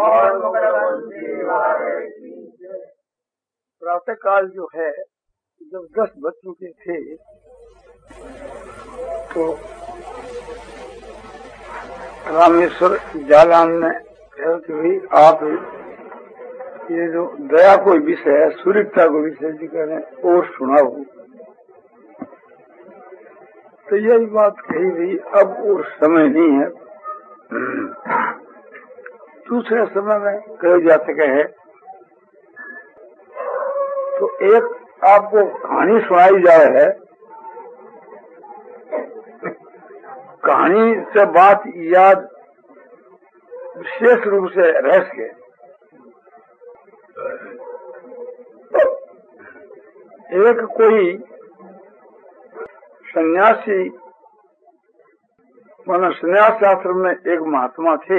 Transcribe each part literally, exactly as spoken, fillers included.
प्रातः काल जो है, जब दस बज चुके थे तो रामेश्वर जालान ने कहा कि भाई आप ये जो दया कोई विषय है, सूर्यता को विषय जी करें और सुनाओ। तो यही बात कही गई, अब और समय नहीं है। दूसरे समय में कहे जा सके है तो एक आपको कहानी सुनाई जा रही है। कहानी से बात याद विशेष रूप से रहस्य। एक कोई सन्यासी माना सन्यास आश्रम में एक महात्मा थे।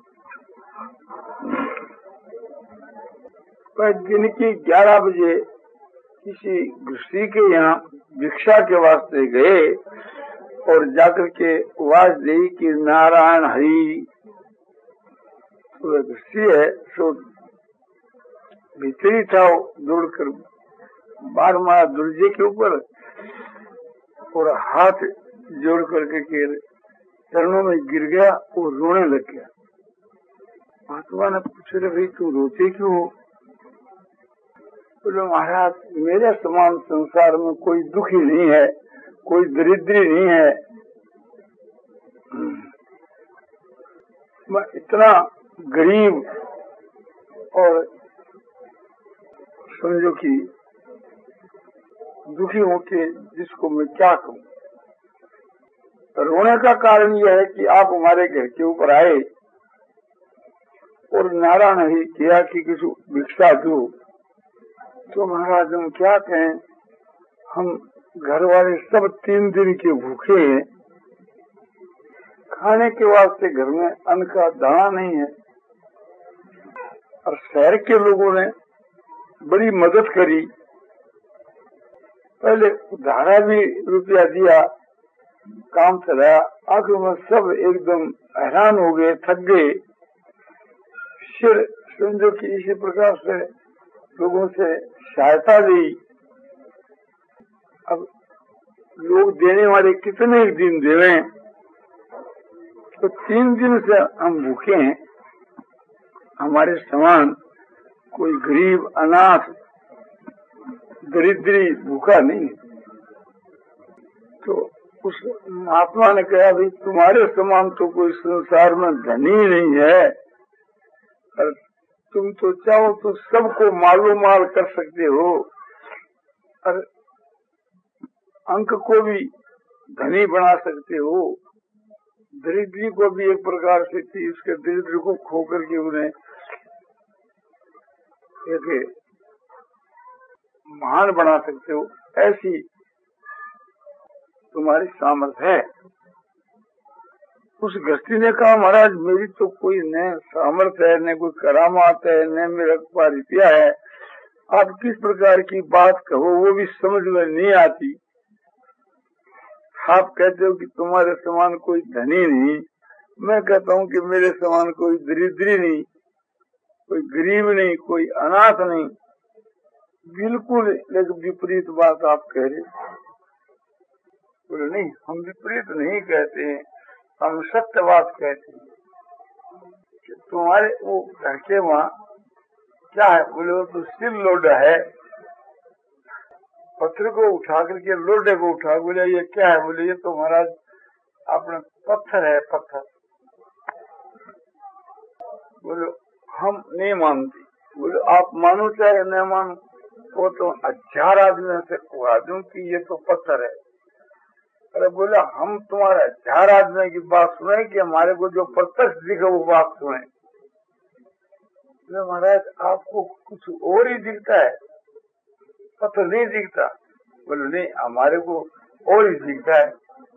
वह दिन की ग्यारह बजे किसी गृहस्थी के यहाँ भिक्षा के वास्ते गए और जाकर के आवाज दी कि नारायण हरि। तो वह गृहस्थी है सो भीतरी था, दौड़कर बार मारा दुर्जे के ऊपर और हाथ जोड़ करके के चरणों में गिर गया और रोने लग गया। महात्मा ने पूछे, भाई तू रोते क्यों हो? बोले महाराज मेरे समान संसार में कोई दुखी नहीं है, कोई दरिद्री नहीं है। मैं इतना गरीब और समझो कि दुखी हूँ कि जिसको मैं क्या कहूँ। रोने का कारण यह है कि आप हमारे घर के ऊपर आए और नारायण ही किया कि किसी भिक्षा दो। तो महाराज हम क्या कहें, हम घर वाले सब तीन दिन के भूखे हैं, खाने के वास्ते घर में अन्न का दाना नहीं है। और शहर के लोगों ने बड़ी मदद करी, पहले उधारा भी रुपया दिया, काम चलाया। आखिर में सब एकदम हैरान हो गए, थक गए। फिर समझो कि इसी प्रकार से लोगों से सहायता ली। अब लोग देने वाले कितने दिन देवें, तो तीन दिन से हम भूखे हैं। हमारे समान कोई गरीब अनाथ दरिद्री भूखा नहीं। तो उस महात्मा ने कहा, भाई तुम्हारे समान तो कोई संसार में धनी नहीं है, और तुम तो चाहो तो सबको मालो माल कर सकते हो और अंक को भी धनी बना सकते हो। दरिद्री को भी एक प्रकार से थी, उसके दरिद्र को खो करके उन्हें एक महान बना सकते हो। ऐसी तुम्हारी सामर्थ्य है। उस गृहस्थी ने कहा, महाराज मेरी तो कोई न सामर्थ्य है, न कोई करामात है, न मेरा रुपया है। आप किस प्रकार की बात कहो वो भी समझ में नहीं आती। आप कहते हो कि तुम्हारे समान कोई धनी नहीं, मैं कहता हूँ कि मेरे समान कोई दरिद्री नहीं, कोई गरीब नहीं, कोई अनाथ नहीं। बिल्कुल एक विपरीत बात आप कह रहे। बोले नहीं, हम विपरीत नहीं कहते हैं, हम सत्य बात कहते हैं कि तुम्हारे वो घर के वहाँ क्या है? बोले वो तो सिल लोडा है, पत्थर को उठा करके लोडे को उठा। बोले ये क्या है? बोले ये तो महाराज अपने पत्थर है, पत्थर। बोले हम नहीं मानते। बोले आप मानो चाहे न मानो, वो तो हजार आदमी से कहा दूं कि ये तो पत्थर है। अरे बोले हम तुम्हारे हजार आदमी की बात सुने कि हमारे को जो प्रत्यक्ष दिखे वो बात सुने। महाराज आपको कुछ और ही दिखता है, पत्थर नहीं दिखता। बोले नहीं, हमारे को और ही दिखता है।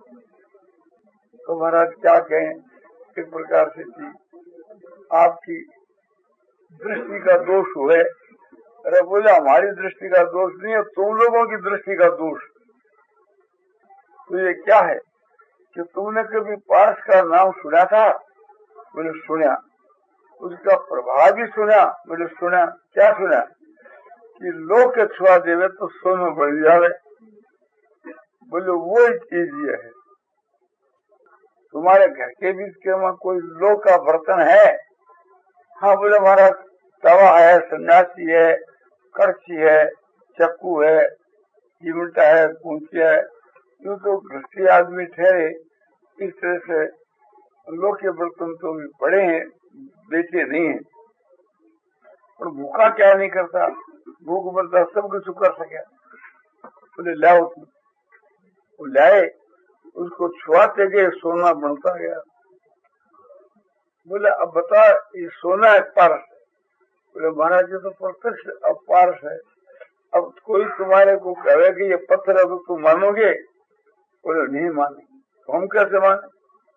तो महाराज क्या कहें, एक प्रकार से थी आपकी दृष्टि का दोष हुए। अरे बोले हमारी दृष्टि का दोष नहीं है, तुम लोगों की दृष्टि का दोष। तो ये क्या है कि तुमने कभी पारस का नाम सुना था? बोले सुना। उसका प्रभाव भी सुना। बोले सुना, क्या सुना? कि लोग के छुआ देवे तो सोना बढ़ जावे। बोले वो चीज ये है। तुम्हारे घर के बीच के वहां कोई लोग का बर्तन है? हाँ। बोले हमारा तवा है, सन्यासी है, करछी है, चक्कू है, चिमटा है, कूंची है। यूं तो गृहस्थी आदमी ठहरे, इस तरह से लोग के बर्तन तो भी पड़े हैं, बेचे नहीं है। और भूखा क्या नहीं करता, भूख मरता सब कुछ कर सके। बोले लाओ तुम। वो लाए, उसको छुआते गए, सोना बनता गया। बोले अब बता, ये सोना है पारस? बोले महाराज जी तो प्रत्यक्ष अब पारस है। अब कोई तुम्हारे को कहे कि ये पत्थर है तो तुम मानोगे? बोले नहीं मानेंगे। तो हम कैसे माने?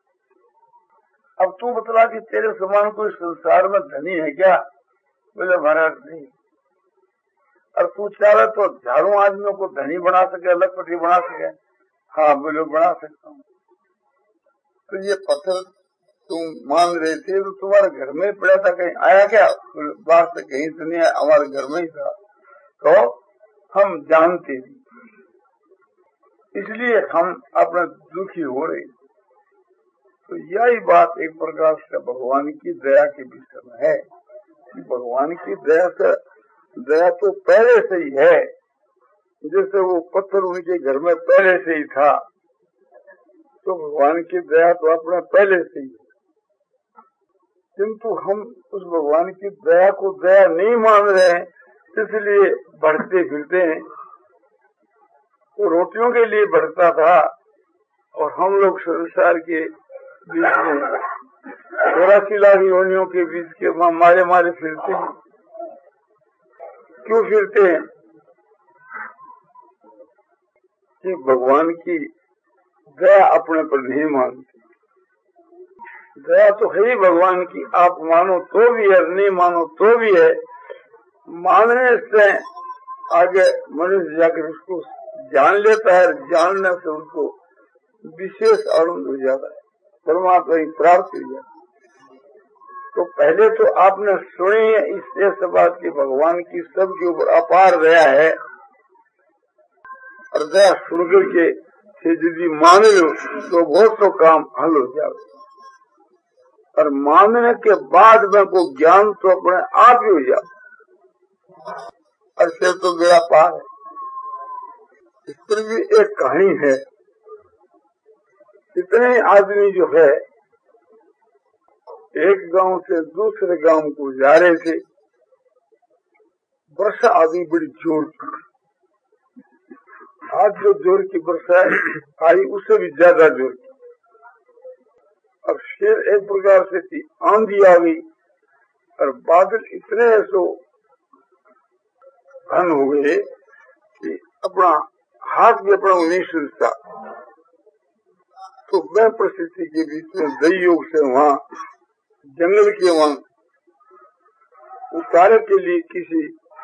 अब तू बतला कि तेरे समान कोई संसार में धनी है क्या? बोले महाराज नहीं। और तू चाहे तो झाड़ू आदमियों को धनी बना सके, लखपति बना सके? हाँ। बोले बना सकता हूँ। तो ये पत्थर तुम मान रहे थे तो तुम्हारे घर में पड़ा था, कहीं आया क्या? बाहर से कहीं से नहीं आया, हमारे घर में ही था। तो हम जानते नहीं, इसलिए हम अपना दुखी हो रहे। तो यही बात एक प्रकार से भगवान की दया के विषय में है कि भगवान की दया से, दया तो पहले से ही है। जैसे वो पत्थर उनके घर में पहले से ही था, तो भगवान की दया तो अपना पहले से ही है। किंतु हम उस भगवान की दया को दया नहीं मान रहे हैं, इसलिए बढ़ते फिरते हैं। वो रोटियों के लिए बढ़ता था और हम लोग संसार के बीच में चौरासी लाख योनियों के बीच के मारे मारे फिरते हैं। क्यों फिरते हैं? कि भगवान की दया अपने पर नहीं मानते। दया तो है ही भगवान की, आप मानो तो भी है, नहीं मानो तो भी है। मानने से आगे मनुष्य जाकर उसको जान लेता है, जानने से उसको विशेष आनंद हो जाता है, परमात्मा की प्राप्ति हो जाती है। तो पहले तो आपने सुनी है इस बात की भगवान की सबके ऊपर अपार दया है, और दया सुनकर के यदि मान लो तो बहुत तो काम हल हो जाए। और मानने के बाद में को ज्ञान तो अपने आप ही हो जाए, और फिर तो मेरा पार है। इस पर भी एक कहानी है। इतने आदमी जो है एक गांव से दूसरे गांव को जा रहे थे। वर्षा आदि बड़ी जोर की, आज जो जोर की वर्षा आई उससे भी ज्यादा जोर की। अब फिर एक प्रकार से थी, आंधी आ गई और बादल इतने सो घन हो गए कि अपना हाथ भी अपना नहीं सुनता। तो वह परिस्थिति के बीच में दई योग से वहाँ जंगल के वहाँ उतारे के लिए किसी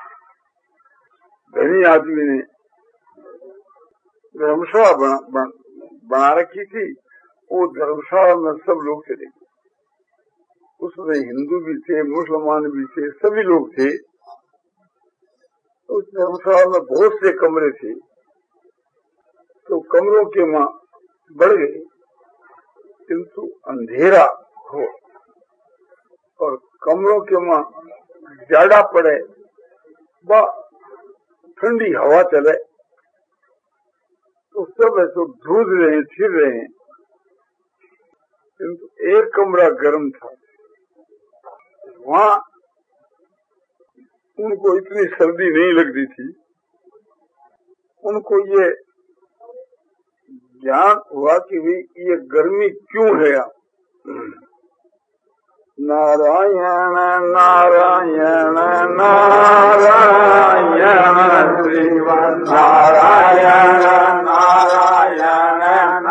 धनी आदमी ने धर्मशाला बना, बना, बना रखी थी। वो धर्मशाला में सब लोग चले गए। उसमें हिंदू भी थे, मुसलमान भी थे, सभी लोग थे। उस धर्मशाला में बहुत से कमरे थे। तो कमरों के मां बढ़ गए, किंतु अंधेरा हो और कमरों के मां ज्यादा पड़े व ठंडी हवा चले, तो सब ऐसे धूल रहे हैं, फिर रहे हैं। किंतु एक कमरा गर्म था। वहाँ उनको इतनी सर्दी नहीं लगती थी। उनको ये ज्ञान हुआ कि भी ये गर्मी क्यों है। नारायण नारायण नारायण श्रीमन नारायण नारायण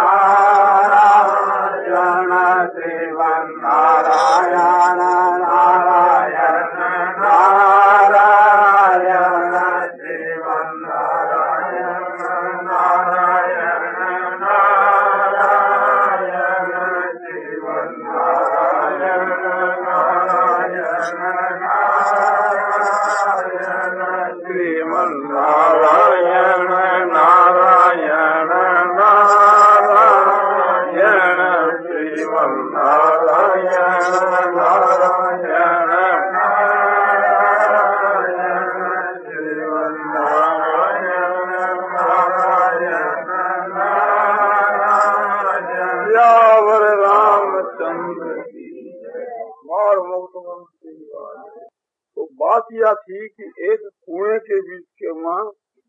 नारायण श्रीमन नारायण नारायण नारायण श्रीमन नारायण नारायण नारायण श्रीमन नारायण नारायण मार मुक्त तो बात यह थी कि एक कुएं के बीच के मां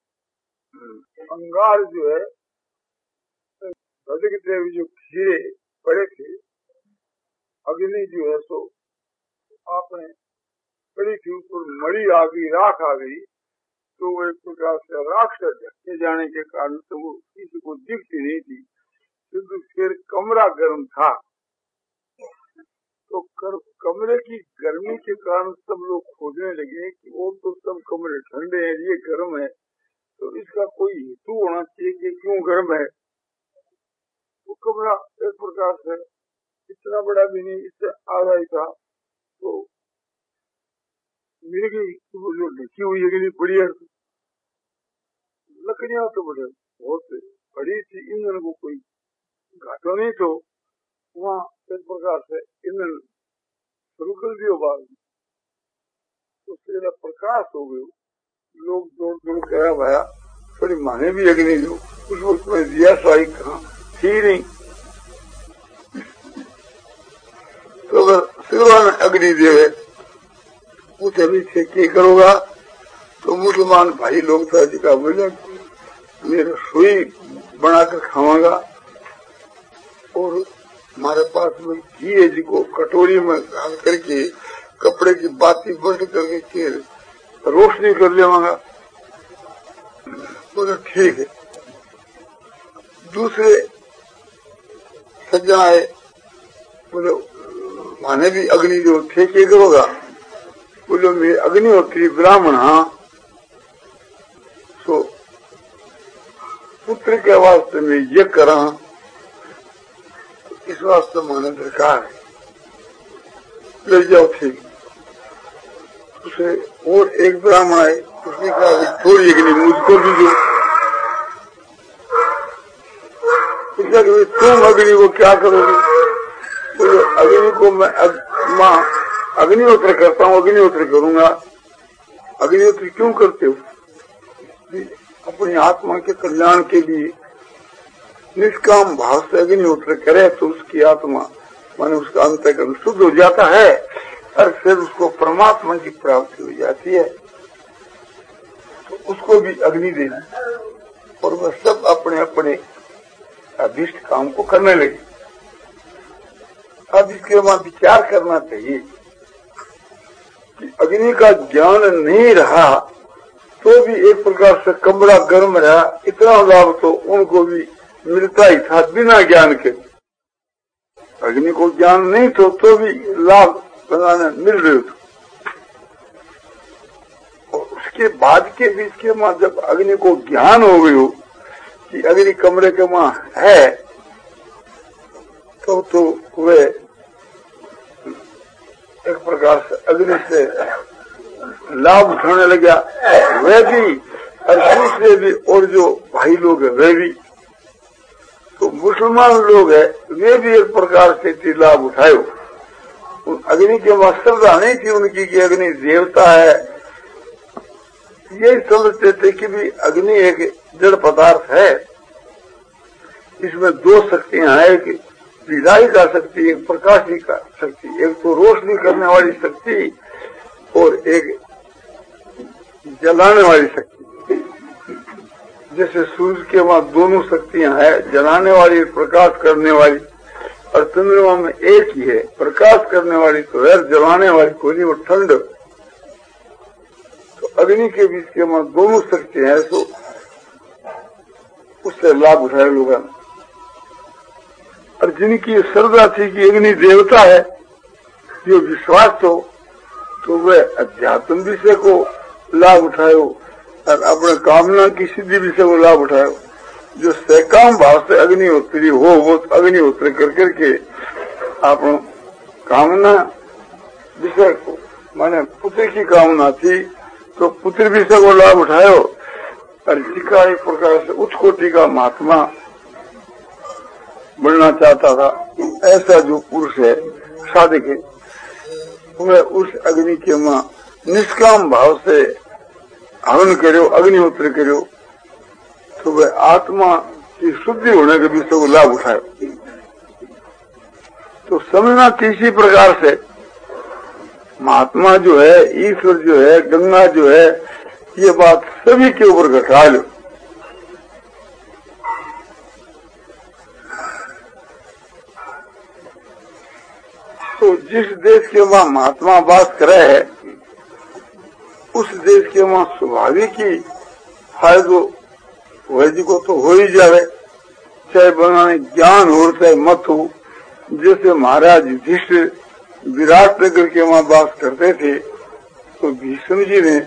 अंगार जो है अधिक देव जो खीरे पड़े थे, अग्नि जो है सो आपने पड़ी थी, ऊपर मड़ी आ गई, राख आ गई, तो वो एक प्रकार से राख से ढके जाने के कारण तो वो किसी को दिखती नहीं थी, किंतु फिर कमरा गर्म था, तो कर, कमरे की गर्मी के कारण सब लोग खोजने लगे कि वो तो सब कमरे ठंडे हैं, ये गर्म है, तो इसका कोई हेतु होना चाहिए कि क्यों गर्म है। वो कमरा एक प्रकार से इतना बड़ा भी नहीं, इससे आधा ही था, तो मिल गई वो जो ढकी हुई है बड़ी है, लकड़ियां तो बड़े बहुत बड़ी थी, ईंधन को कोई घाटा नहीं, तो वहाँ एक प्रकार से ईंधन शुरू कर दियो बात, तो तेरा प्रकाश हो गयो, लोग दौड़ दौड़ कर भाया थोड़ी माने भी अग्नि दो, उस वक्त में दिया साई कहा थी नहीं, तो अगर सिरवान अग्नि देवे पूछे भी थे क्या करोगा, तो मुसलमान भाई लोग था जिका बोले मेरे सुई बनाकर खावांगा और हमारे पास में घी है जिको कटोरी में डाल करके कपड़े की बाती बंद करके रोशनी कर लेवांगा। बोले ठीक है। दूसरे सज्जन आए, बोले माने भी अग्नि जो थे क्या करोगा, बोलो मेरे अग्निहोत्री ब्राह्मण, हाँ, तो पुत्र के वास्ते में ये करा, इस वास्ते माने दरकार है, ले जाओ ठीक। उसे और एक ब्राह्मण आए, उसने कहा थोड़ी अग्नि मुझको दीजिए, तुम अग्नि को क्या करोगे, बोलो अग्नि को मैं अग, माँ अग्निहोत्र करता हूँ, अग्निहोत्र करूंगा। अग्निहोत्र क्यों करते हो, अपनी आत्मा के कल्याण के लिए निष्काम भाव से अग्निहोत्र करे तो उसकी आत्मा माने उसका अंतःकरण शुद्ध हो जाता है और फिर उसको परमात्मा की प्राप्ति हो जाती है, तो उसको भी अग्नि देना और वह सब अपने अपने अभिष्ट काम को करने लगे। अब इसके वहां विचार करना चाहिए कि अग्नि का ज्ञान नहीं रहा तो भी एक प्रकार से कमरा गर्म रहा, इतना लाभ तो उनको भी मिलता ही था बिना ज्ञान के। अग्नि को ज्ञान नहीं तो तो भी लाभ बनाने मिल रहे थे। और उसके बाद के बीच के मां जब अग्नि को ज्ञान हो गई हो कि अग्नि कमरे के मां है, तो तो वे एक प्रकार से अग्नि से लाभ उठाने लगा, वे भी और दूसरे भी, और जो भाई लोग है वे भी, तो मुसलमान लोग है वे भी एक प्रकार से लाभ उठाए। अग्नि के वहां श्रद्धा नहीं थी उनकी कि अग्नि देवता है, यही समझते थे कि भी अग्नि एक जड़ पदार्थ है, इसमें दो शक्तियां हैं, एक विदाई का शक्ति, एक प्रकाशी का शक्ति, एक तो रोशनी करने वाली शक्ति और एक जलाने वाली शक्ति। जैसे सूर्य के वहां दोनों शक्तियां हैं, जलाने वाली, प्रकाश करने वाली, और चंद्रमा में एक ही है, प्रकाश करने वाली तो है, जलाने वाली कोई नहीं, वो ठंड। तो अग्नि के बीच के वहां दोनों शक्तियां हैं, तो उससे लाभ उठाए लोगों ने। और जिनकी श्रद्धा थी कि अग्नि देवता है, जो विश्वास हो, तो वे अध्यात्म विषय को लाभ उठाए और अपने कामना की सिद्धि विषय को लाभ उठाए। जो सकाम भाव से अग्निहोत्री हो, वो अग्निहोत्र कर करके अपना कामना विषय को, माने पुत्र की कामना थी तो पुत्र विषय को लाभ उठायो, और जिसका एक प्रकार से उच्च कोटि का महात्मा बनना चाहता था, ऐसा जो पुरुष है, साधक है, वह उस अग्नि के मां निष्काम भाव से हवन करो, अग्निहोत्र करो, तो वह आत्मा की शुद्धि होने के विषय को लाभ उठाए। तो समझना किसी प्रकार से महात्मा जो है, ईश्वर जो है, गंगा जो है, ये बात सभी के ऊपर घटा लो। तो जिस देश के वहां महात्मा वास करे है, उस देश के वहां स्वाभाविक ही फायदो वैदिक को तो हो ही जाए, चाहे बनाने ज्ञान हो चाहे मत हो। जैसे महाराज युधिष्ठिर विराट नगर के वहां वास करते थे, तो भीष्म जी ने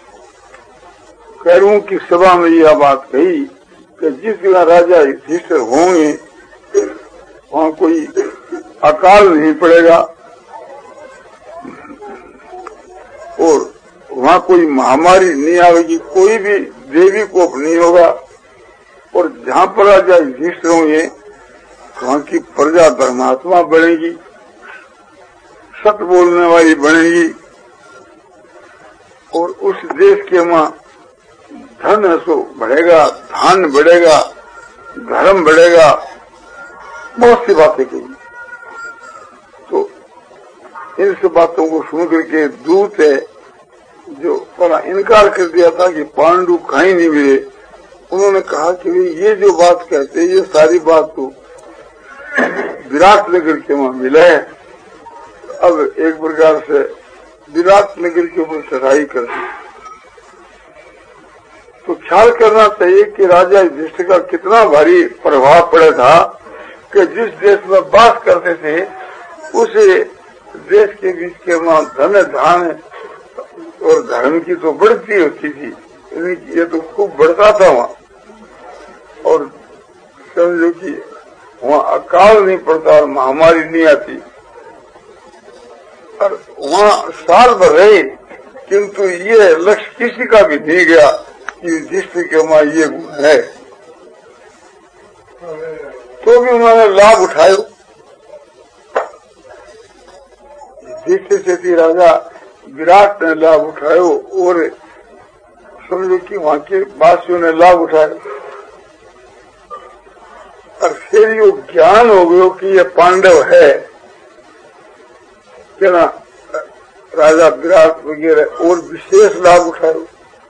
कौरवों की सभा में यह बात कही कि जिस जगह राजा युधिष्ठिर होंगे वहां कोई अकाल नहीं पड़ेगा और वहां कोई महामारी नहीं आएगी, कोई भी देवी कोप नहीं होगा। और जहाँ पर राजा युधिष्ठिर होंगे वहां की प्रजा धर्मात्मा बढ़ेगी, सत्य बोलने वाली बनेगी और उस देश के वहां धन सो बढ़ेगा, धान बढ़ेगा, धर्म बढ़ेगा, बहुत सी बातें कही। तो इन सब बातों को सुन करके दूत है जो बड़ा इनकार कर दिया था कि पांडु कहीं नहीं मिले, उन्होंने कहा कि ये जो बात कहते ये सारी बात तो विराट नगर के वहां मिला है। अब एक प्रकार से विराट नगर के ऊपर चढ़ाई कर दी। तो ख्याल करना चाहिए कि राजा युधिष्ठिर का कितना भारी प्रभाव पड़ा था कि जिस देश में वास करते थे उस देश के बीच के वहां धन धान और धर्म की तो बढ़ती होती थी, ये तो खूब बढ़ता था वहाँ। और समझो कि वहाँ अकाल नहीं पड़ता और महामारी नहीं आती। और वहाँ साल भर रहे, किंतु ये लक्ष्य किसी का भी नहीं गया कि युधिष्ठिर के वहाँ ये गुण है, तो भी उन्होंने लाभ उठाए। युधिष्ठिर से राजा विराट ने लाभ उठायो और समझो कि वहां के वासियों ने लाभ उठाया। और फिर यो ज्ञान हो गयो कि ये पांडव है, क्या राजा विराट वगैरह और विशेष लाभ उठायो।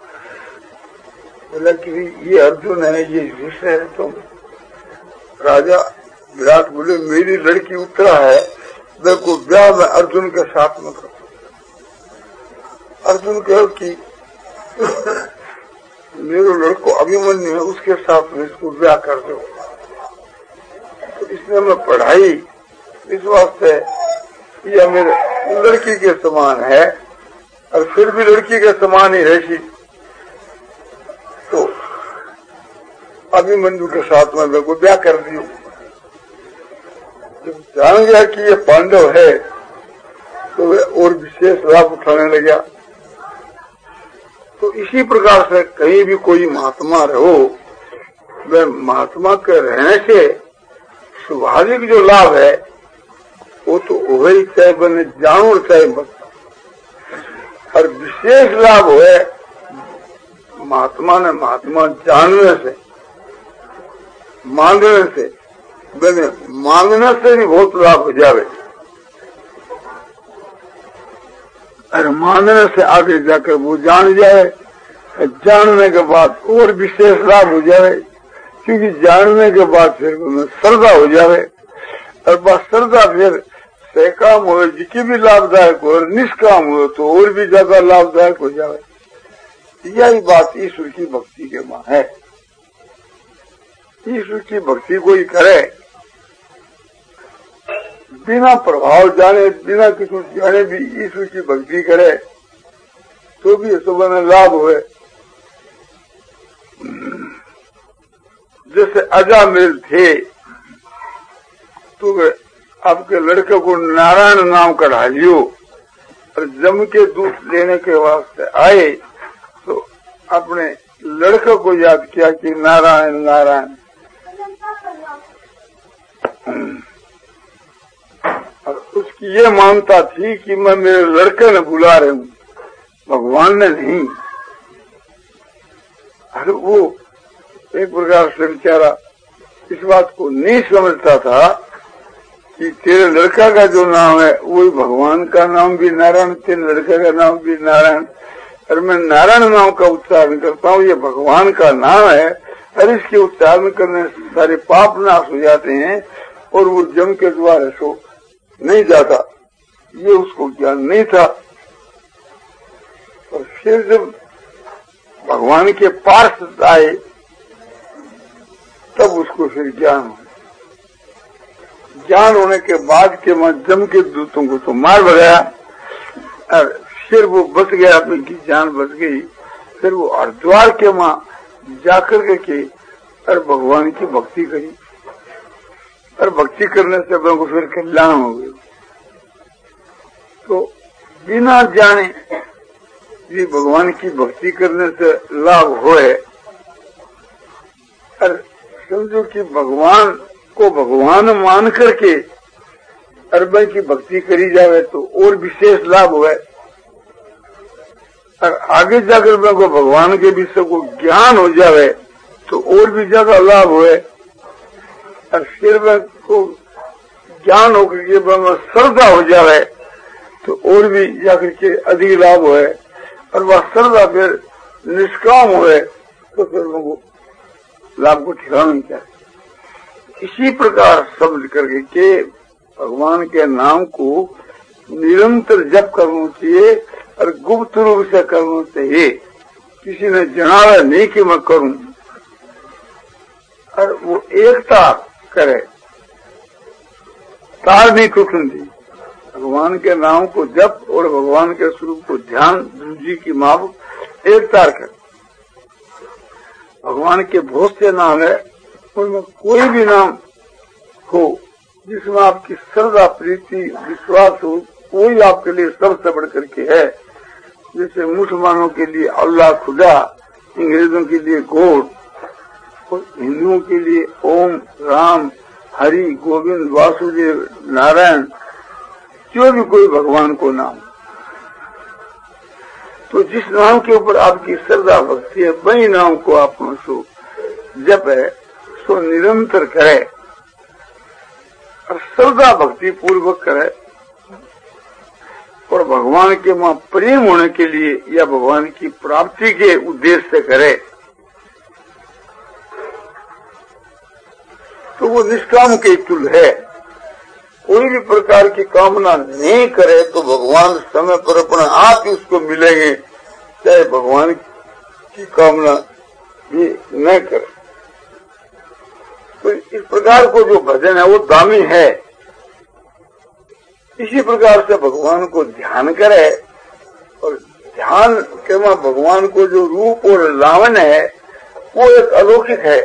बोला कि ये अर्जुन है, ये युधिष्ठिर है। तो राजा विराट बोले मेरी लड़की उत्तरा है, देखो ब्याह में अर्जुन के साथ में करो। अर्जुन कहो कि मेरे लड़को अभिमन्यु है, उसके साथ में इसको ब्याह कर दो। तो इसने मैं पढ़ाई इस वास्ते यह मेरे लड़की के समान है और फिर भी लड़की के समान ही रहती। तो अभिमन्यु के साथ में मेरे को ब्याह कर दियो। जब जान गया कि ये पांडव है तो वे और विशेष लाभ उठाने लगा। तो इसी प्रकार से कहीं भी कोई महात्मा रहो, वह महात्मा के रहने से स्वाभाविक जो लाभ है वो तो वही चाहे बने जानो चाहे बन। और विशेष लाभ है महात्मा ने महात्मा जानने से, मांगने से, बने मांगने से भी बहुत लाभ हो जावे और मानने से आगे जाकर वो जान जाए, जानने के बाद और विशेष लाभ हो जाए, क्योंकि जानने के बाद फिर उनमें श्रद्धा हो जाए और बस श्रद्धा फिर सकाम हो जिसकी भी लाभदायक हो और निष्काम हो तो और भी ज्यादा लाभदायक हो जाए। यही बात ईश्वर की भक्ति के मां है। ईश्वर की भक्ति कोई करे बिना प्रभाव जाने, बिना किसी जाने भी ईश्वर की भक्ति करे तो भी सुबह में लाभ हुए। जैसे अजामिल थे तो वे आपके लड़के को नारायण नाम का ढालियो और जम के दूध लेने के वास्ते आए तो अपने लड़के को याद किया कि नारायण नारायण। और उसकी ये मानता थी कि मैं मेरे लड़के ने बुला रही हूँ, भगवान ने नहीं। अरे वो एक प्रकार से बेचारा इस बात को नहीं समझता था कि तेरे लड़का का जो नाम है वही भगवान का नाम भी नारायण, तेरे लड़के का नाम भी नारायण, और मैं नारायण नाम का उच्चारण करता हूँ, ये भगवान का नाम है, और इसके उच्चारण करने से सारे पाप नाश हो जाते हैं और वो जम के द्वारा सो नहीं जाता। ये उसको ज्ञान नहीं था। और फिर जब भगवान के पार्षद आए तब उसको फिर ज्ञान हो। ज्ञान होने के बाद के मैं जम के दूतों को तो मार भगाया, और फिर वो बच गया, अपनी की जान बच गई। फिर वो हरिद्वार के माँ जाकर के और भगवान की भक्ति करी, और भक्ति करने से अपने को फिर कल्याण हो गई। तो बिना जाने ये भगवान की भक्ति करने से लाभ होए, और समझो कि भगवान को भगवान मान करके अरबा की भक्ति करी जावे तो और विशेष लाभ हुए, और आगे जाकर मैं को भगवान के विषय को ज्ञान हो जावे तो और भी ज्यादा लाभ हुए, और फिर मैं को ज्ञान होकर के मैं श्रद्धा हो जावे तो और भी जाकर के अधिक लाभ हुए, और वह श्रद्धा फिर निष्काम हुए तो फिर मैं लाभ को ठिकाना नहीं चाहिए। इसी प्रकार समझ करके के भगवान के नाम को निरंतर जप करना चाहिए और गुप्त रूप से करना चाहिए। किसी ने जनावा नहीं कि मैं करूं, और वो एकता करे, तार नहीं टूटती। भगवान के नाम को जप और भगवान के स्वरूप को ध्यान जी की माप एक तार कर। भगवान के बहुत से नाम है, उनमें कोई भी नाम हो जिसमें आपकी श्रद्धा प्रीति विश्वास हो, कोई आपके लिए सबसे बढ़ करके है। जैसे मुसलमानों के लिए अल्लाह खुदा, अंग्रेजों के लिए गॉड, और हिंदुओं के लिए ओम राम हरि गोविंद वासुदेव नारायण, जो भी कोई भगवान को नाम। तो जिस नाम के ऊपर आपकी श्रद्धा भक्ति है वही नाम को आप सो जप है सो निरंतर करे, और श्रद्धा भक्ति पूर्वक करे, और भगवान के वहां प्रेम होने के लिए या भगवान की प्राप्ति के उद्देश्य से करे तो वो निष्काम के तुल है। कोई भी प्रकार की कामना नहीं करे तो भगवान समय पर अपने आप ही उसको मिलेंगे, चाहे भगवान की कामना भी न करे। तो इस प्रकार को जो भजन है वो दामी है। इसी प्रकार से भगवान को ध्यान करे, और ध्यान के वहां भगवान को जो रूप और लावण्य है वो एक अलौकिक है।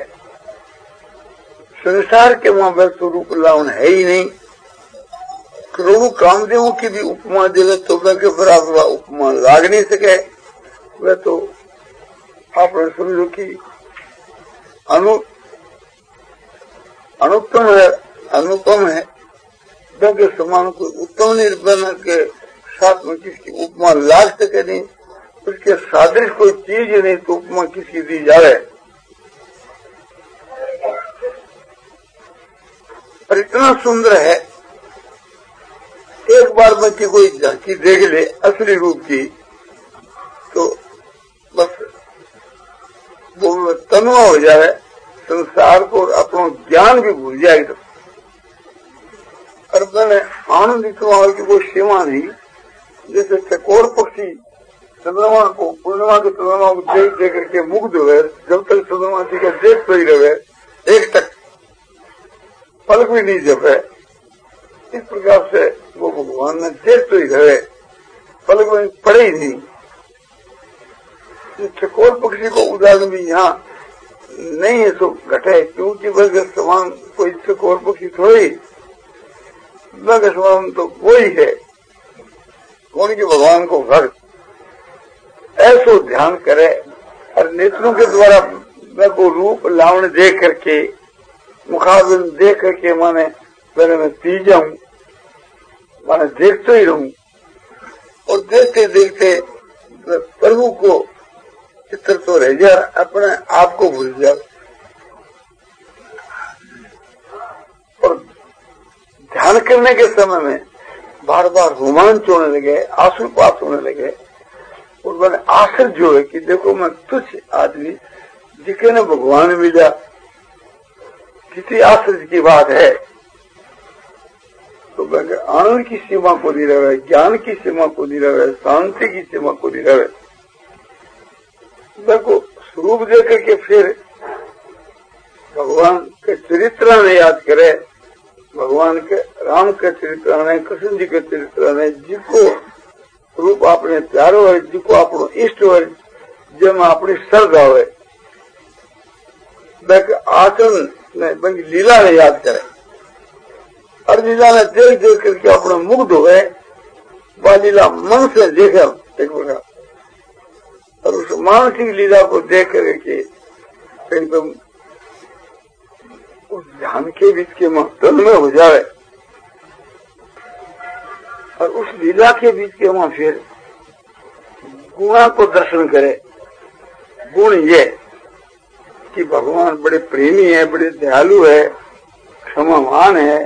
संसार के वहां वह तो रूप लावण्य है ही नहीं। करोड़ों कामदेवों की भी उपमा देवे तो वह के बराबर उपमा लाग नहीं सके। वह तो आपने समझो कि अनु अनुत्तम है, अनुपम है, वह के समान कोई उत्तम नहीं बना के साथ में किसकी उपमा लाग सके नहीं। उसके सादृश कोई चीज नहीं तो उपमा किसकी दी जाए। और इतना सुंदर है, एक बार में की कोई झांकी देख ले असली रूप की तो बस वो तन्वा हो जाए, संसार को अपना ज्ञान भी भूल जाएगा। और मैंने आनंदित हुआ की कोई सीमा नहीं। जैसे चकोर पक्षी चंद्रमा को पूर्णिमा के चंद्रमा को देख देख करके मुग्ध हुए, जब तक चंद्रमा जी को देख तो ही रहे, एक तक पलक भी नहीं जपे। इस प्रकार से वो भगवान ने देख तो ही रहे, पलक में पड़े ही नहीं। चकोर पक्षी को उदाहरण भी यहाँ नहीं है तो घटे, क्योंकि वह समान कोई चकोर पक्षी थोड़ी, वह समान तो वही है कौन की भगवान को घर ऐसो ध्यान करे। और नेत्रों के द्वारा मैं को रूप लावण देख करके मुखाबिल देख करके माने मैंने मैं पी जाऊं, माने देखते ही रहूं, और देखते देखते प्रभु को चित्र तो रह जा, अपने आप को भूल जा। और ध्यान करने के समय में बार बार रोमांच होने लगे, आंसुपात होने लगे। और मैंने आश्चर्य है कि देखो मैं तुच्छ आदमी जिसे न भगवान मिला, किसी आश्चर्य की बात है। तो आनंद की सीमा को नहीं रहे, ज्ञान की सीमा को नहीं रहे, शांति की सीमा को नहीं रहे। देखो स्वरूप देकर के फिर भगवान के चरित्र ने याद करे, भगवान के राम के चरित्र ने, कृष्ण जी के चरित्र ने, जिसको रूप आपने प्यारो है, जिसको आपनो इष्ट हो, जब अपनी श्रद्धा हो, आचरण ने लीला ने याद करे और लीला ने देख देख करके अपने मुग्ध हुए, वह लीला मन से देखे एक प्रकार। और उस मानसिक लीला को देख करके एकदम उस ध्यान के बीच के महत्व में हो जाए और उस लीला के बीच के वहां फिर गुणा को दर्शन करे। गुण ये कि भगवान बड़े प्रेमी है, बड़े दयालु है, क्षमावान है,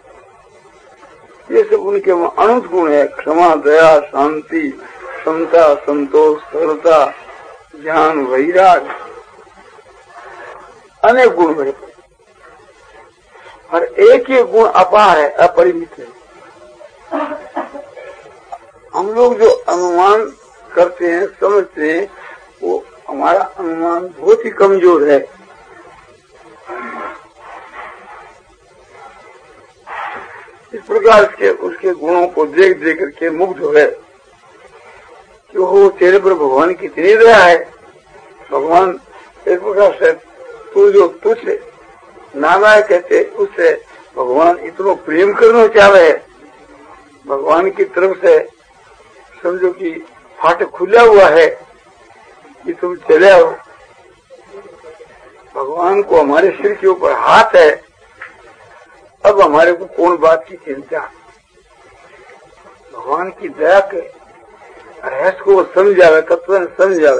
ये सब उनके अनंत गुण है। क्षमा, दया, शांति, समता, संतोष, सरलता, ज्ञान, वैराग, अनेक गुण बड़े, और एक ही गुण अपार है, अपरिमित है। हम लोग जो अनुमान करते हैं, समझते हैं, वो हमारा अनुमान बहुत ही कमजोर है। इस प्रकार के उसके गुणों को देख देख करके मुग्ध हो गए कि वो तेरे पर भगवान कितनी दया है। भगवान एक प्रकार से तू जो तुझसे नारायण कहते, उससे भगवान इतना प्रेम करना चाह रहे। भगवान की तरफ से समझो कि फाटक खुला हुआ है कि तुम चले आओ। भगवान को हमारे सिर के ऊपर हाथ है, अब हमारे को कौन बात की चिंता। भगवान की दया के रहस्य को समझ जावे, तत्व समझ जावे।